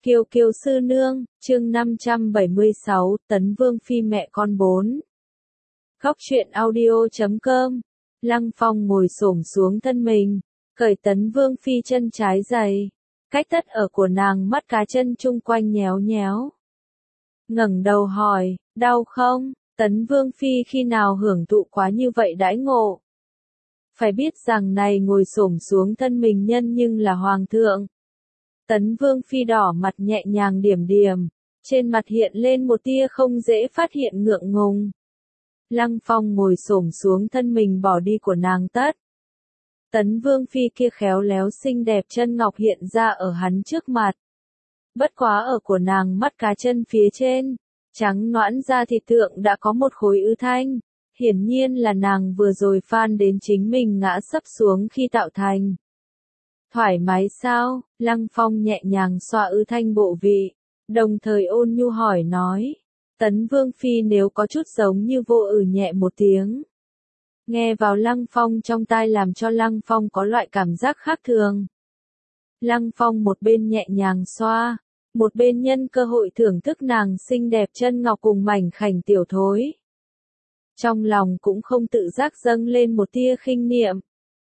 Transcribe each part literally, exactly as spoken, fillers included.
Kiều Kiều sư nương, chương năm trăm bảy mươi sáu, Tấn Vương phi mẹ con bốn. Góc truyện audio chấm com. Lăng Phong ngồi xổm xuống thân mình, cởi Tấn Vương phi chân trái giày, cách tất ở của nàng mắt cá chân chung quanh nhéo nhéo. Ngẩng đầu hỏi, đau không? Tấn Vương phi khi nào hưởng thụ quá như vậy đãi ngộ? Phải biết rằng này ngồi xổm xuống thân mình nhân nhưng là hoàng thượng. Tấn Vương phi đỏ mặt nhẹ nhàng điểm điểm, trên mặt hiện lên một tia không dễ phát hiện ngượng ngùng. Lăng Phong ngồi xổm xuống thân mình bỏ đi của nàng tất. Tấn Vương phi kia khéo léo xinh đẹp chân ngọc hiện ra ở hắn trước mặt. Bất quá ở của nàng mắt cá chân phía trên, trắng nõn da thịt thượng đã có một khối ứ thanh, hiển nhiên là nàng vừa rồi phan đến chính mình ngã sấp xuống khi tạo thành. Thoải mái sao? Lăng Phong nhẹ nhàng xoa ư thanh bộ vị, đồng thời ôn nhu hỏi nói. Tấn Vương phi nếu có chút giống như vô ử nhẹ một tiếng. Nghe vào Lăng Phong trong tai làm cho Lăng Phong có loại cảm giác khác thường. Lăng Phong một bên nhẹ nhàng xoa, một bên nhân cơ hội thưởng thức nàng xinh đẹp chân ngọc cùng mảnh khảnh tiểu thối. Trong lòng cũng không tự giác dâng lên một tia khinh niệm.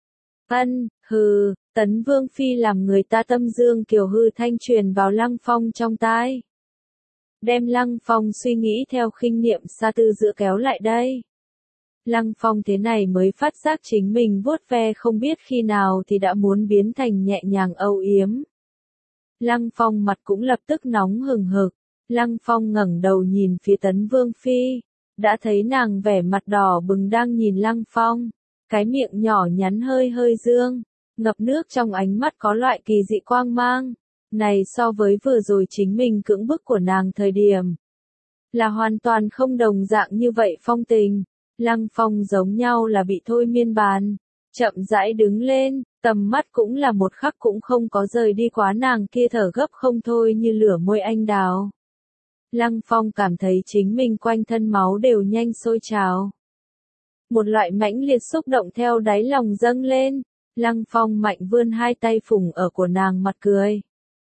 Ân, hừ, Tấn Vương phi làm người ta tâm dương kiều hư thanh truyền vào Lăng Phong trong tai. Đem Lăng Phong suy nghĩ theo khinh niệm xa tư giữa kéo lại đây. Lăng Phong thế này mới phát giác chính mình vuốt ve không biết khi nào thì đã muốn biến thành nhẹ nhàng âu yếm. Lăng Phong mặt cũng lập tức nóng hừng hực. Lăng Phong ngẩng đầu nhìn phía Tấn Vương phi, đã thấy nàng vẻ mặt đỏ bừng đang nhìn Lăng Phong. Cái miệng nhỏ nhắn hơi hơi dương, ngập nước trong ánh mắt có loại kỳ dị quang mang. Này so với vừa rồi chính mình cưỡng bức của nàng thời điểm, là hoàn toàn không đồng dạng như vậy phong tình. Lăng Phong giống nhau là bị thôi miên bàn, chậm rãi đứng lên, tầm mắt cũng là một khắc cũng không có rời đi quá nàng kia thở gấp không thôi như lửa môi anh đào. Lăng Phong cảm thấy chính mình quanh thân máu đều nhanh sôi trào. Một loại mãnh liệt xúc động theo đáy lòng dâng lên, Lăng Phong mạnh vươn hai tay phủng ở của nàng mặt cười.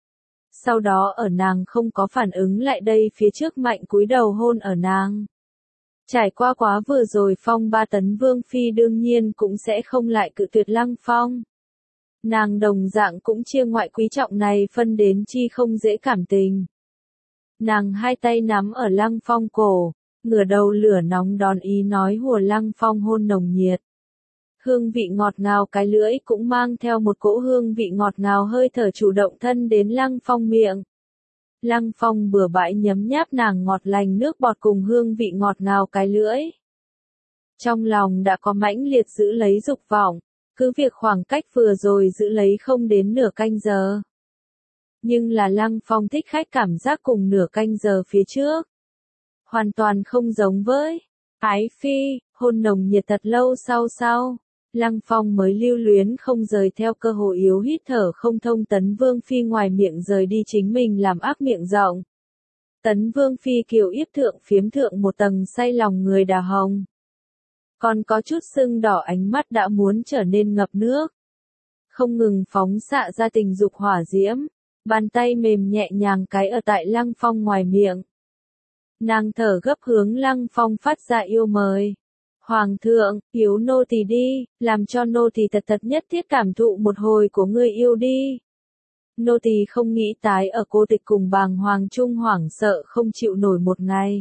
Sau đó ở nàng không có phản ứng lại đây phía trước mạnh cúi đầu hôn ở nàng. Trải qua quá vừa rồi Phong ba Tấn Vương phi đương nhiên cũng sẽ không lại cự tuyệt Lăng Phong. Nàng đồng dạng cũng chia ngoại quý trọng này phân đến chi không dễ cảm tình. Nàng hai tay nắm ở Lăng Phong cổ, ngửa đầu lửa nóng đón ý nói hùa Lăng Phong hôn nồng nhiệt. Hương vị ngọt ngào cái lưỡi cũng mang theo một cỗ hương vị ngọt ngào hơi thở chủ động thân đến Lăng Phong miệng. Lăng Phong bừa bãi nhấm nháp nàng ngọt lành nước bọt cùng hương vị ngọt ngào cái lưỡi. Trong lòng đã có mãnh liệt giữ lấy dục vọng, cứ việc khoảng cách vừa rồi giữ lấy không đến nửa canh giờ. Nhưng là Lăng Phong thích khách cảm giác cùng nửa canh giờ phía trước. Hoàn toàn không giống với ái phi, hôn nồng nhiệt thật lâu sau sau. Lăng Phong mới lưu luyến không rời theo cơ hội yếu hít thở không thông Tấn Vương phi ngoài miệng rời đi chính mình làm ác miệng rộng. Tấn Vương phi kiều yếp thượng phiếm thượng một tầng say lòng người đào hồng. Còn có chút sưng đỏ ánh mắt đã muốn trở nên ngập nước. Không ngừng phóng xạ ra tình dục hỏa diễm, bàn tay mềm nhẹ nhàng cái ở tại Lăng Phong ngoài miệng. Nàng thở gấp hướng Lăng Phong phát ra yêu mời. Hoàng thượng, yếu nô tỳ đi, làm cho nô tỳ thật thật nhất thiết cảm thụ một hồi của ngươi yêu đi. Nô tỳ không nghĩ tái ở cô tịch cùng bàng hoàng trung hoảng sợ không chịu nổi một ngày.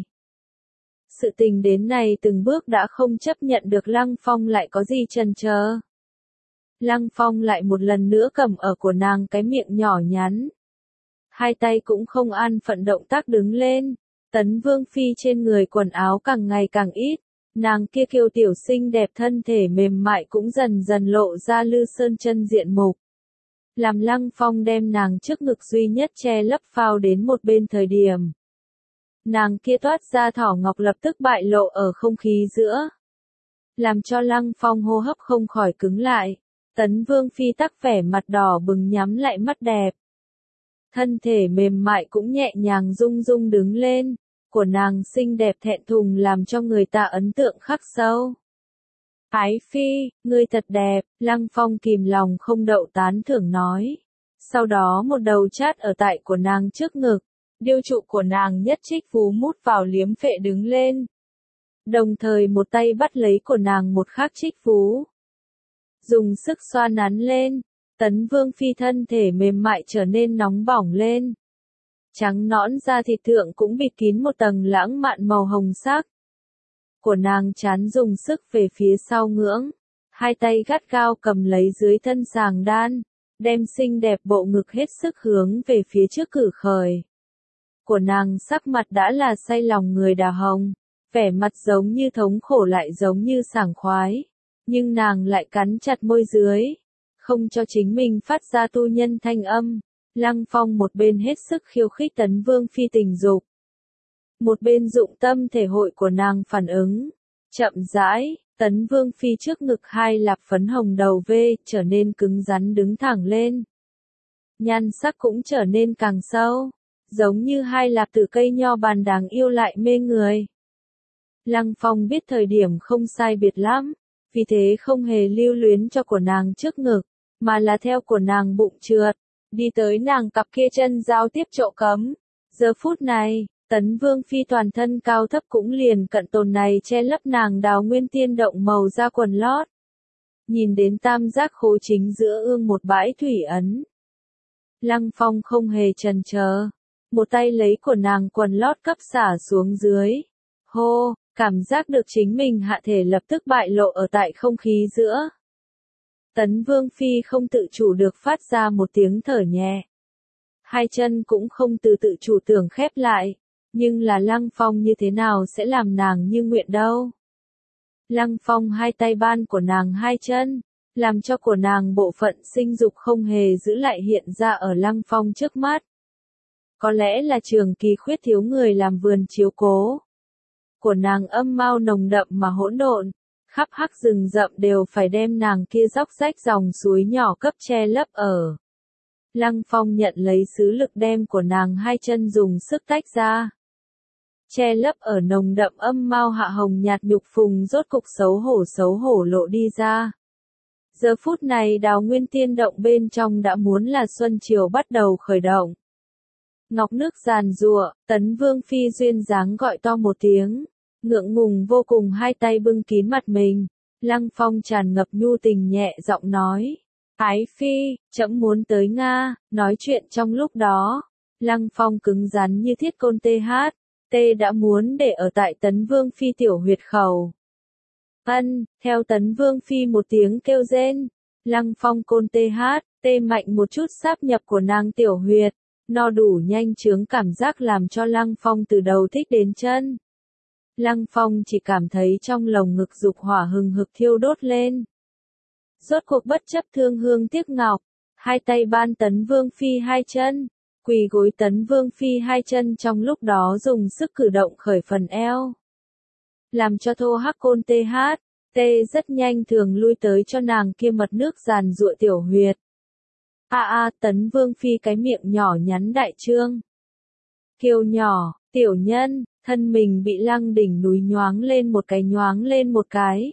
Sự tình đến này từng bước đã không chấp nhận được Lăng Phong lại có gì chần chờ. Lăng Phong lại một lần nữa cầm ở của nàng cái miệng nhỏ nhắn. Hai tay cũng không an phận động tác đứng lên. Tấn Vương phi trên người quần áo càng ngày càng ít. Nàng kia kiều tiểu xinh đẹp thân thể mềm mại cũng dần dần lộ ra lư sơn chân diện mục. Làm Lăng Phong đem nàng trước ngực duy nhất che lấp phao đến một bên thời điểm. Nàng kia toát ra thỏ ngọc lập tức bại lộ ở không khí giữa. Làm cho Lăng Phong hô hấp không khỏi cứng lại. Tấn Vương phi tắc vẻ mặt đỏ bừng nhắm lại mắt đẹp. Thân thể mềm mại cũng nhẹ nhàng rung rung đứng lên. Của nàng xinh đẹp thẹn thùng làm cho người ta ấn tượng khắc sâu. Ái phi, ngươi thật đẹp, Lăng Phong kìm lòng không đậu tán thưởng nói. Sau đó một đầu chát ở tại của nàng trước ngực, điêu trụ của nàng nhất trích phú mút vào liếm phệ đứng lên. Đồng thời một tay bắt lấy của nàng một khác trích phú. Dùng sức xoa nắn lên, Tấn Vương Phi thân thể mềm mại trở nên nóng bỏng lên. Trắng nõn da thịt thượng cũng bịt kín một tầng lãng mạn màu hồng sắc. Của nàng chán dùng sức về phía sau ngưỡng, hai tay gắt gao cầm lấy dưới thân sàng đan, đem xinh đẹp bộ ngực hết sức hướng về phía trước cử khởi. Của nàng sắc mặt đã là say lòng người đào hồng, vẻ mặt giống như thống khổ lại giống như sảng khoái, nhưng nàng lại cắn chặt môi dưới, không cho chính mình phát ra tu nhân thanh âm. Lăng Phong một bên hết sức khiêu khích Tấn Vương Phi tình dục, một bên dụng tâm thể hội của nàng phản ứng. Chậm rãi, Tấn Vương Phi trước ngực hai lạp phấn hồng đầu vê trở nên cứng rắn đứng thẳng lên. Nhan sắc cũng trở nên càng sâu, giống như hai lạp từ cây nho bàn đáng yêu lại mê người. Lăng Phong biết thời điểm không sai biệt lắm, vì thế không hề lưu luyến cho của nàng trước ngực, mà là theo của nàng bụng trượt, đi tới nàng cặp kia chân giao tiếp chỗ cấm. Giờ phút này, Tấn Vương Phi toàn thân cao thấp cũng liền cận tồn này che lấp nàng đào nguyên tiên động màu da quần lót. Nhìn đến tam giác khố chính giữa ương một bãi thủy ấn. Lăng Phong không hề chần chờ, một tay lấy của nàng quần lót cấp xả xuống dưới. Hô, cảm giác được chính mình hạ thể lập tức bại lộ ở tại không khí giữa. Tấn Vương Phi không tự chủ được phát ra một tiếng thở nhẹ. Hai chân cũng không từ tự chủ tưởng khép lại, nhưng là Lăng Phong như thế nào sẽ làm nàng như nguyện đâu. Lăng Phong hai tay ban của nàng hai chân, làm cho của nàng bộ phận sinh dục không hề giữ lại hiện ra ở Lăng Phong trước mắt. Có lẽ là trường kỳ khuyết thiếu người làm vườn chiếu cố. Của nàng âm mau nồng đậm mà hỗn độn, khắp hắc rừng rậm đều phải đem nàng kia dốc rách dòng suối nhỏ cấp che lấp ở. Lăng Phong nhận lấy sứ lực đem của nàng hai chân dùng sức tách ra. Che lấp ở nồng đậm âm mau hạ hồng nhạt nhục phùng rốt cục xấu hổ xấu hổ lộ đi ra. Giờ phút này đào nguyên tiên động bên trong đã muốn là xuân chiều bắt đầu khởi động. Ngọc nước giàn giụa, Tấn Vương Phi duyên dáng gọi to một tiếng, ngượng ngùng vô cùng hai tay bưng kín mặt mình. Lăng Phong tràn ngập nhu tình nhẹ giọng nói, Ái Phi, trẫm muốn tới Nga. Nói chuyện trong lúc đó, Lăng Phong cứng rắn như thiết côn tê hát, tê đã muốn để ở tại Tấn Vương Phi tiểu huyệt khẩu. Ân, theo Tấn Vương Phi một tiếng kêu rên, Lăng Phong côn tê hát, tê mạnh một chút sáp nhập của nàng tiểu huyệt, no đủ nhanh chướng cảm giác làm cho Lăng Phong từ đầu thích đến chân. Lăng Phong chỉ cảm thấy trong lồng ngực dục hỏa hừng hực thiêu đốt lên. Rốt cuộc bất chấp thương hương tiếc ngọc, hai tay ban Tấn Vương Phi hai chân, quỳ gối Tấn Vương Phi hai chân trong lúc đó dùng sức cử động khởi phần eo. Làm cho thô hắc côn tê hát, tê rất nhanh thường lui tới cho nàng kia mật nước giàn giụa tiểu huyệt. A a Tấn Vương Phi cái miệng nhỏ nhắn đại trương. Kiều nhỏ, tiểu nhân, thân mình bị Lăng đỉnh núi nhoáng lên một cái nhoáng lên một cái.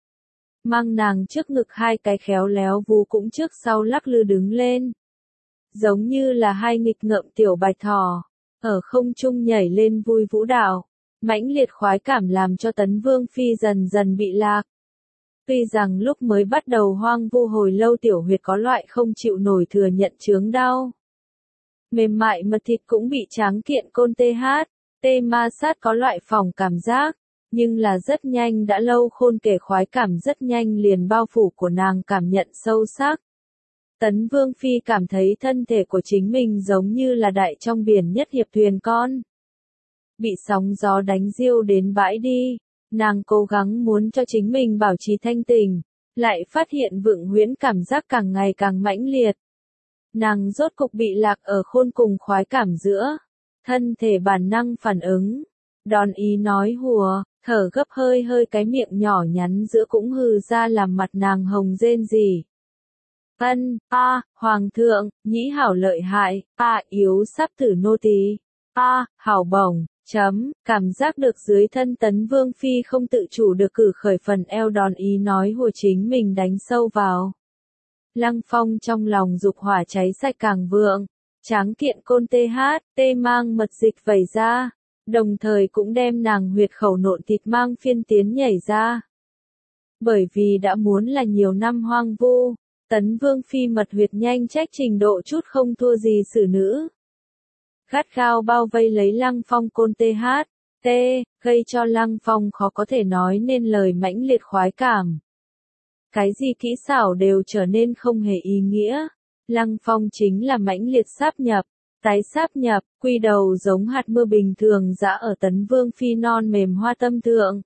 Mang nàng trước ngực hai cái khéo léo vú cũng trước sau lắc lư đứng lên. Giống như là hai nghịch ngợm tiểu bạch thỏ, ở không trung nhảy lên vui vũ đạo. Mãnh liệt khoái cảm làm cho Tấn Vương Phi dần dần bị lạc. Tuy rằng lúc mới bắt đầu hoang vu hồi lâu tiểu huyệt có loại không chịu nổi thừa nhận chướng đau. Mềm mại mật thịt cũng bị tráng kiện côn tê hát, tê ma sát có loại phòng cảm giác, nhưng là rất nhanh đã lâu khôn kể khoái cảm rất nhanh liền bao phủ của nàng cảm nhận sâu sắc. Tấn Vương Phi cảm thấy thân thể của chính mình giống như là đại trong biển nhất hiệp thuyền con. Bị sóng gió đánh diêu đến bãi đi, nàng cố gắng muốn cho chính mình bảo trì thanh tỉnh, lại phát hiện vượng huyễn cảm giác càng ngày càng mãnh liệt. Nàng rốt cục bị lạc ở khôn cùng khoái cảm giữa, thân thể bản năng phản ứng, đòn ý nói hùa, thở gấp hơi hơi cái miệng nhỏ nhắn giữa cũng hừ ra làm mặt nàng hồng rên rỉ. Ân, a, hoàng thượng, nhĩ hảo lợi hại, a, yếu sắp tử nô tỳ, a, hảo bổng. Chấm, cảm giác được dưới thân Tấn Vương Phi không tự chủ được cử khởi phần eo đòn ý nói hùa chính mình đánh sâu vào. Lăng Phong trong lòng dục hỏa cháy sạch càng vượng, tráng kiện côn tê hát, tê mang mật dịch vẩy ra, đồng thời cũng đem nàng huyệt khẩu nộn thịt mang phiên tiến nhảy ra. Bởi vì đã muốn là nhiều năm hoang vu, Tấn Vương Phi mật huyệt nhanh trách trình độ chút không thua gì xử nữ. Gắt gao bao vây lấy Lăng Phong côn tê hát, tê, gây cho Lăng Phong khó có thể nói nên lời mãnh liệt khoái cảm. Cái gì kỹ xảo đều trở nên không hề ý nghĩa. Lăng Phong chính là mãnh liệt sáp nhập, tái sáp nhập, quy đầu giống hạt mưa bình thường dã ở Tấn Vương Phi non mềm hoa tâm thượng.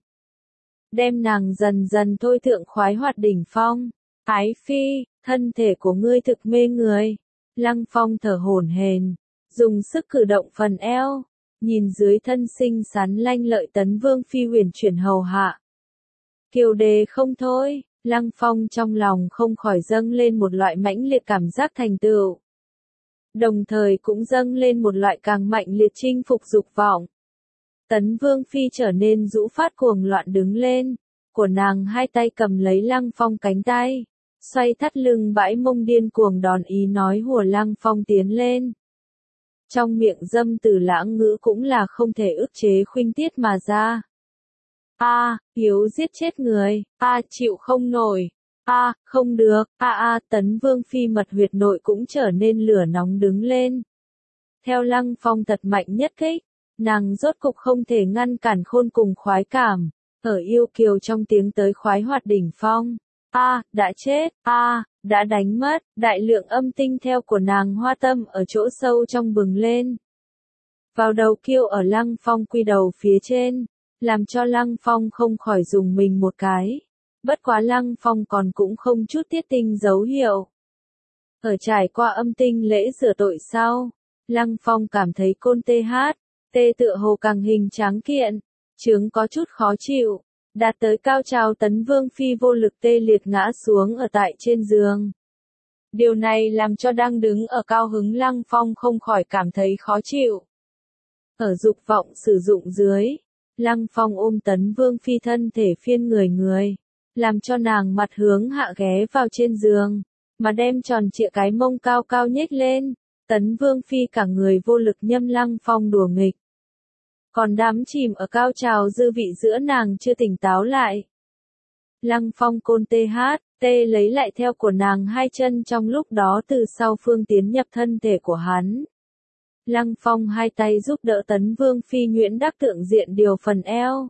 Đem nàng dần dần thôi thượng khoái hoạt đỉnh phong. Ái Phi, thân thể của ngươi thực mê người. Lăng Phong thở hổn hển, dùng sức cử động phần eo, nhìn dưới thân xinh xắn lanh lợi Tấn Vương Phi huyền chuyển hầu hạ. Kiều đề không thôi. Lăng Phong trong lòng không khỏi dâng lên một loại mãnh liệt cảm giác thành tựu. Đồng thời cũng dâng lên một loại càng mạnh liệt chinh phục dục vọng. Tấn Vương Phi trở nên rũ phát cuồng loạn đứng lên, của nàng hai tay cầm lấy Lăng Phong cánh tay, xoay thắt lưng bãi mông điên cuồng đòn ý nói hùa Lăng Phong tiến lên. Trong miệng dâm từ lãng ngữ cũng là không thể ức chế khuynh tiết mà ra. A, à, hiếu giết chết người, a, à, chịu không nổi, a, à, không được, a à, a, à, Tấn Vương Phi mật huyệt nội cũng trở nên lửa nóng đứng lên. Theo Lăng Phong thật mạnh nhất kích, nàng rốt cục không thể ngăn cản khôn cùng khoái cảm, ở yêu kiều trong tiếng tới khoái hoạt đỉnh phong. A, à, đã chết, a, à, đã đánh mất, đại lượng âm tinh theo của nàng hoa tâm ở chỗ sâu trong bừng lên. Vào đầu kiêu ở Lăng Phong quy đầu phía trên. Làm cho Lăng Phong không khỏi dùng mình một cái. Bất quá Lăng Phong còn cũng không chút tiết tinh dấu hiệu. Ở trải qua âm tinh lễ rửa tội sau, Lăng Phong cảm thấy côn tê hát, tê tựa hồ càng hình tráng kiện, trướng có chút khó chịu, đạt tới cao trào Tấn Vương Phi vô lực tê liệt ngã xuống ở tại trên giường. Điều này làm cho đang đứng ở cao hứng Lăng Phong không khỏi cảm thấy khó chịu. Ở dục vọng sử dụng dưới, Lăng Phong ôm Tấn Vương Phi thân thể phiên người người, làm cho nàng mặt hướng hạ ghé vào trên giường, mà đem tròn trịa cái mông cao cao nhếch lên, Tấn Vương Phi cả người vô lực nhâm Lăng Phong đùa nghịch. Còn đắm chìm ở cao trào dư vị giữa nàng chưa tỉnh táo lại. Lăng Phong côn tê hát, tê lấy lại theo của nàng hai chân trong lúc đó từ sau phương tiến nhập thân thể của hắn. Lăng Phong hai tay giúp đỡ Tấn Vương Phi nhuyễn đắc tượng diện điều phần eo.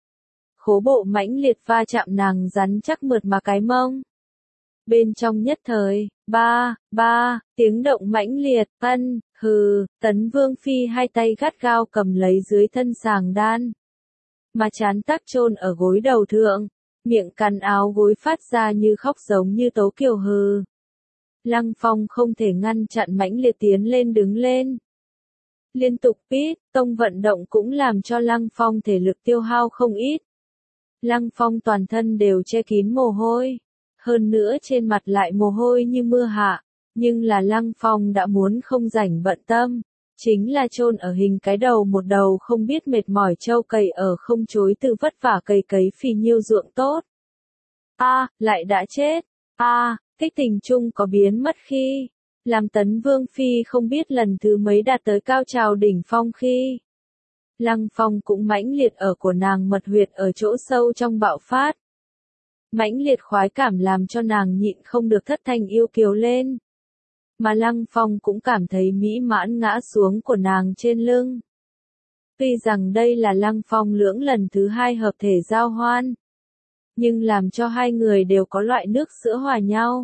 Khố bộ mãnh liệt va chạm nàng rắn chắc mượt mà cái mông. Bên trong nhất thời, ba, ba, tiếng động mãnh liệt, ân, hừ, Tấn Vương Phi hai tay gắt gao cầm lấy dưới thân sàng đan. Mà chán tác chôn ở gối đầu thượng, miệng cắn áo gối phát ra như khóc giống như tấu kiều hừ. Lăng Phong không thể ngăn chặn mãnh liệt tiến lên đứng lên. Liên tục pít, tông vận động cũng làm cho Lăng Phong thể lực tiêu hao không ít. Lăng Phong toàn thân đều che kín mồ hôi. Hơn nữa trên mặt lại mồ hôi như mưa hạ. Nhưng là Lăng Phong đã muốn không rảnh bận tâm. Chính là chôn ở hình cái đầu một đầu không biết mệt mỏi trâu cày ở không chối từ vất vả cày cấy phì nhiêu ruộng tốt. A, à, lại đã chết. A, à, kích tình chung có biến mất khi. Làm Tấn Vương Phi không biết lần thứ mấy đạt tới cao trào đỉnh phong khi. Lăng Phong cũng mãnh liệt ở của nàng mật huyệt ở chỗ sâu trong bạo phát. Mãnh liệt khoái cảm làm cho nàng nhịn không được thất thanh yêu kiều lên. Mà Lăng Phong cũng cảm thấy mỹ mãn ngã xuống của nàng trên lưng. Tuy rằng đây là Lăng Phong lưỡng lần thứ hai hợp thể giao hoan. Nhưng làm cho hai người đều có loại nước sữa hòa nhau.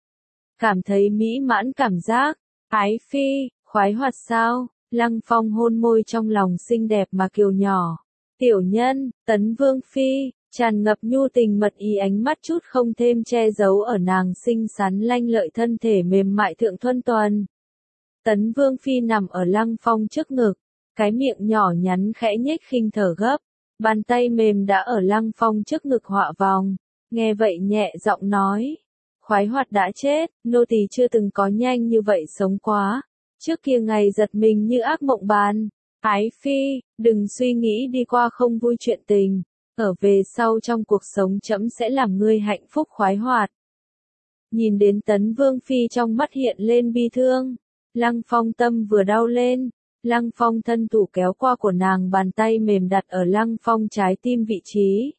Cảm thấy mỹ mãn cảm giác, ái phi, khoái hoạt sao, Lăng Phong hôn môi trong lòng xinh đẹp mà kiều nhỏ. Tiểu nhân, Tấn Vương Phi, tràn ngập nhu tình mật ý ánh mắt chút không thêm che giấu ở nàng xinh xắn lanh lợi thân thể mềm mại thượng thuần tuần. Tấn Vương Phi nằm ở Lăng Phong trước ngực, cái miệng nhỏ nhắn khẽ nhếch khinh thở gấp, bàn tay mềm đã ở Lăng Phong trước ngực họa vòng, nghe vậy nhẹ giọng nói. Khoái hoạt đã chết, nô tỳ chưa từng có nhanh như vậy sống quá. Trước kia ngày giật mình như ác mộng bàn. Ái phi, đừng suy nghĩ đi qua không vui chuyện tình. Ở về sau trong cuộc sống trẫm sẽ làm ngươi hạnh phúc khoái hoạt. Nhìn đến Tấn Vương Phi trong mắt hiện lên bi thương. Lăng Phong tâm vừa đau lên. Lăng Phong thân thủ kéo qua của nàng, bàn tay mềm đặt ở Lăng Phong trái tim vị trí.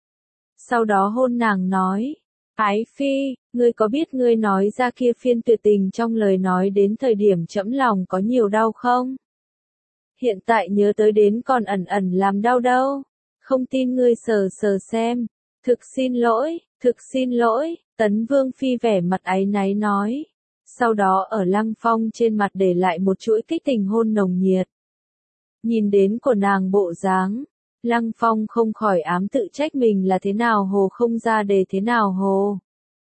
Sau đó hôn nàng nói. Ái Phi, ngươi có biết ngươi nói ra kia phiên tuyệt tình trong lời nói đến thời điểm trẫm lòng có nhiều đau không? Hiện tại nhớ tới đến còn ẩn ẩn làm đau đâu. Không tin ngươi sờ sờ xem. Thực xin lỗi, thực xin lỗi, Tấn Vương Phi vẻ mặt áy náy nói. Sau đó ở Lăng Phong trên mặt để lại một chuỗi kích tình hôn nồng nhiệt. Nhìn đến của nàng bộ dáng, Lăng Phong không khỏi ám tự trách mình là thế nào hồ không ra đề thế nào hồ.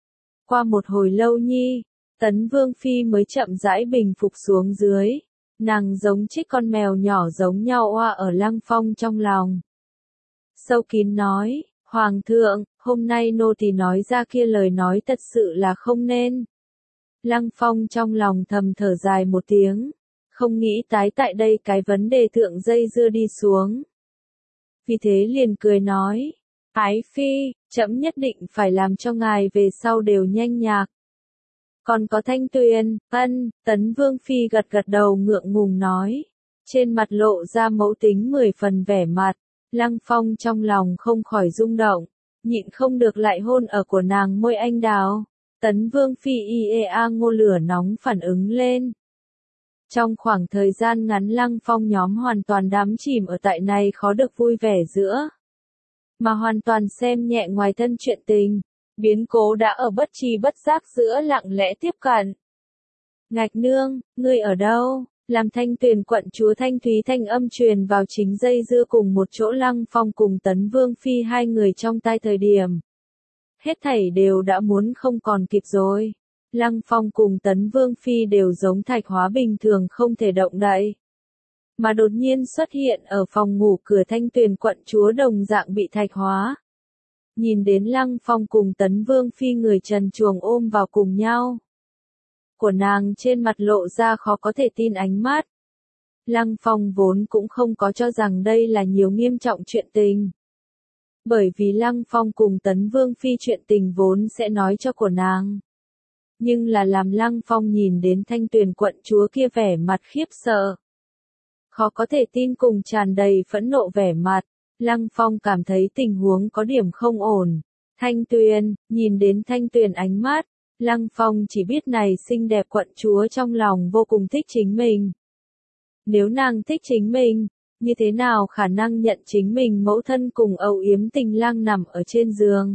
Qua một hồi lâu nhi, Tấn Vương Phi mới chậm rãi bình phục xuống dưới. Nàng giống chiếc con mèo nhỏ giống nhau oa ở Lăng Phong trong lòng. Sâu kín nói, Hoàng thượng, hôm nay nô tỳ nói ra kia lời nói thật sự là không nên. Lăng Phong trong lòng thầm thở dài một tiếng, không nghĩ tái tại đây cái vấn đề thượng dây dưa đi xuống. Vì thế liền cười nói, Ái Phi, trẫm nhất định phải làm cho ngài về sau đều nhanh nhạc. Còn có Thanh Tuyền, ân, Tấn Vương Phi gật gật đầu ngượng ngùng nói, trên mặt lộ ra mẫu tính mười phần vẻ mặt. Lăng Phong trong lòng không khỏi rung động, nhịn không được lại hôn ở của nàng môi anh đào. Tấn Vương Phi iea ngô lửa nóng phản ứng lên. Trong khoảng thời gian ngắn Lăng Phong nhóm hoàn toàn đắm chìm ở tại này khó được vui vẻ giữa. Mà hoàn toàn xem nhẹ ngoài thân chuyện tình, biến cố đã ở bất tri bất giác giữa lặng lẽ tiếp cận. Ngạch nương, ngươi ở đâu? Làm Thanh Tuyền quận chúa Thanh Thúy thanh âm truyền vào chính dây dưa cùng một chỗ Lăng Phong cùng Tấn Vương Phi hai người trong tai thời điểm. Hết thảy đều đã muốn không còn kịp rồi. Lăng Phong cùng Tấn Vương Phi đều giống thạch hóa bình thường không thể động đậy. Mà đột nhiên xuất hiện ở phòng ngủ cửa Thanh Tuyền quận chúa đồng dạng bị thạch hóa. Nhìn đến Lăng Phong cùng Tấn Vương Phi người trần truồng ôm vào cùng nhau. Của nàng trên mặt lộ ra khó có thể tin ánh mắt. Lăng Phong vốn cũng không có cho rằng đây là nhiều nghiêm trọng chuyện tình. Bởi vì Lăng Phong cùng Tấn Vương Phi chuyện tình vốn sẽ nói cho của nàng. Nhưng là làm Lăng Phong nhìn đến Thanh Tuyền quận chúa kia vẻ mặt khiếp sợ. Khó có thể tin cùng tràn đầy phẫn nộ vẻ mặt. Lăng Phong cảm thấy tình huống có điểm không ổn. Thanh Tuyền, nhìn đến Thanh Tuyền ánh mắt. Lăng Phong chỉ biết này xinh đẹp quận chúa trong lòng vô cùng thích chính mình. Nếu nàng thích chính mình, như thế nào khả năng nhận chính mình mẫu thân cùng âu yếm tình lang nằm ở trên giường.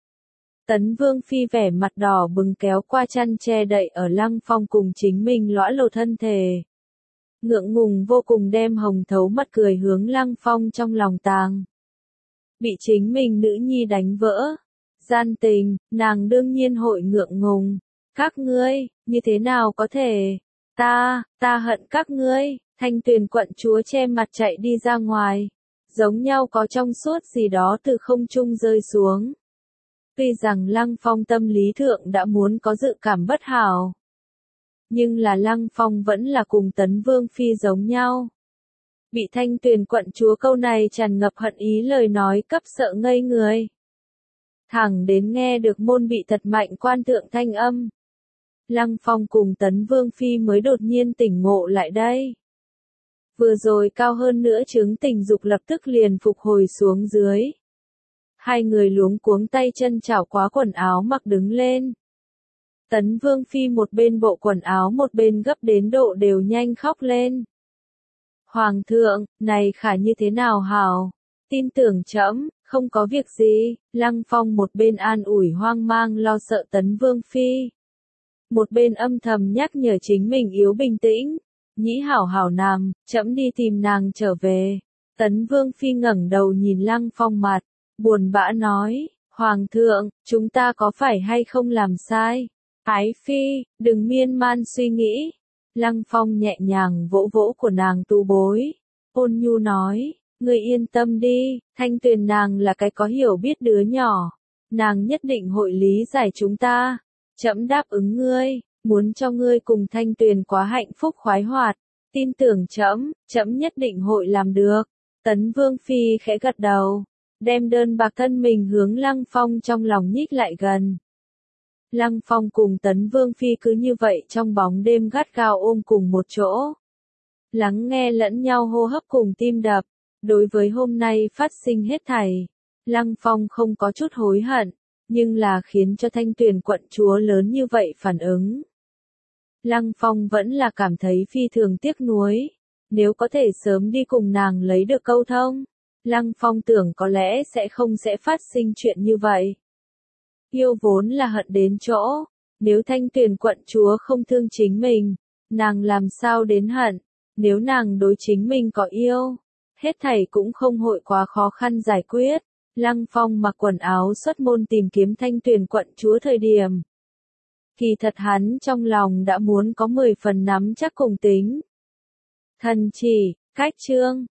Tấn Vương Phi vẻ mặt đỏ bừng kéo qua chăn che đậy ở Lăng Phong cùng chính mình lõa lồ thân thể. Ngượng ngùng vô cùng đem hồng thấu mắt cười hướng Lăng Phong trong lòng tàng. Bị chính mình nữ nhi đánh vỡ. Gian tình, nàng đương nhiên hội ngượng ngùng. Các ngươi, như thế nào có thể? Ta, ta hận các ngươi. Thanh Tuyền quận chúa che mặt chạy đi ra ngoài. Giống nhau có trong suốt gì đó từ không trung rơi xuống. Tuy rằng Lăng Phong tâm lý thượng đã muốn có dự cảm bất hảo. Nhưng là Lăng Phong vẫn là cùng Tấn Vương Phi giống nhau. Bị Thanh Tuyền quận chúa câu này tràn ngập hận ý lời nói cấp sợ ngây người. Thẳng đến nghe được môn bị thật mạnh quan thượng thanh âm. Lăng Phong cùng Tấn Vương Phi mới đột nhiên tỉnh ngộ lại đây. Vừa rồi cao hơn nữa chứng tình dục lập tức liền phục hồi xuống dưới. Hai người luống cuống tay chân chảo quá quần áo mặc đứng lên. Tấn Vương Phi một bên bộ quần áo một bên gấp đến độ đều nhanh khóc lên. Hoàng thượng, này khả như thế nào hảo? Tin tưởng trẫm, không có việc gì. Lăng Phong một bên an ủi hoang mang lo sợ Tấn Vương Phi. Một bên âm thầm nhắc nhở chính mình yếu bình tĩnh. Nhĩ hảo hảo nằm, trẫm đi tìm nàng trở về. Tấn Vương Phi ngẩng đầu nhìn Lăng Phong mặt, buồn bã nói, Hoàng thượng, chúng ta có phải hay không làm sai? Ái Phi, đừng miên man suy nghĩ. Lăng Phong nhẹ nhàng vỗ vỗ của nàng tu bối. Ôn nhu nói, ngươi yên tâm đi, Thanh Tuyền nàng là cái có hiểu biết đứa nhỏ. Nàng nhất định hội lý giải chúng ta. Trẫm đáp ứng ngươi, muốn cho ngươi cùng Thanh Tuyền quá hạnh phúc khoái hoạt. Tin tưởng trẫm, trẫm nhất định hội làm được. Tấn Vương Phi khẽ gật đầu, đem đơn bạc thân mình hướng Lăng Phong trong lòng nhích lại gần. Lăng Phong cùng Tấn Vương Phi cứ như vậy trong bóng đêm gắt gao ôm cùng một chỗ. Lắng nghe lẫn nhau hô hấp cùng tim đập. Đối với hôm nay phát sinh hết thảy, Lăng Phong không có chút hối hận, nhưng là khiến cho Thanh Tuyền quận chúa lớn như vậy phản ứng. Lăng Phong vẫn là cảm thấy phi thường tiếc nuối. Nếu có thể sớm đi cùng nàng lấy được câu thông, Lăng Phong tưởng có lẽ sẽ không sẽ phát sinh chuyện như vậy. Yêu vốn là hận đến chỗ, nếu Thanh Tuyền quận chúa không thương chính mình, nàng làm sao đến hận, nếu nàng đối chính mình có yêu, hết thảy cũng không hội quá khó khăn giải quyết. Lăng Phong mặc quần áo xuất môn tìm kiếm Thanh Tuyền quận chúa thời điểm. Kỳ thật hắn trong lòng đã muốn có mười phần nắm chắc cùng tính. Thần chỉ, cách chương.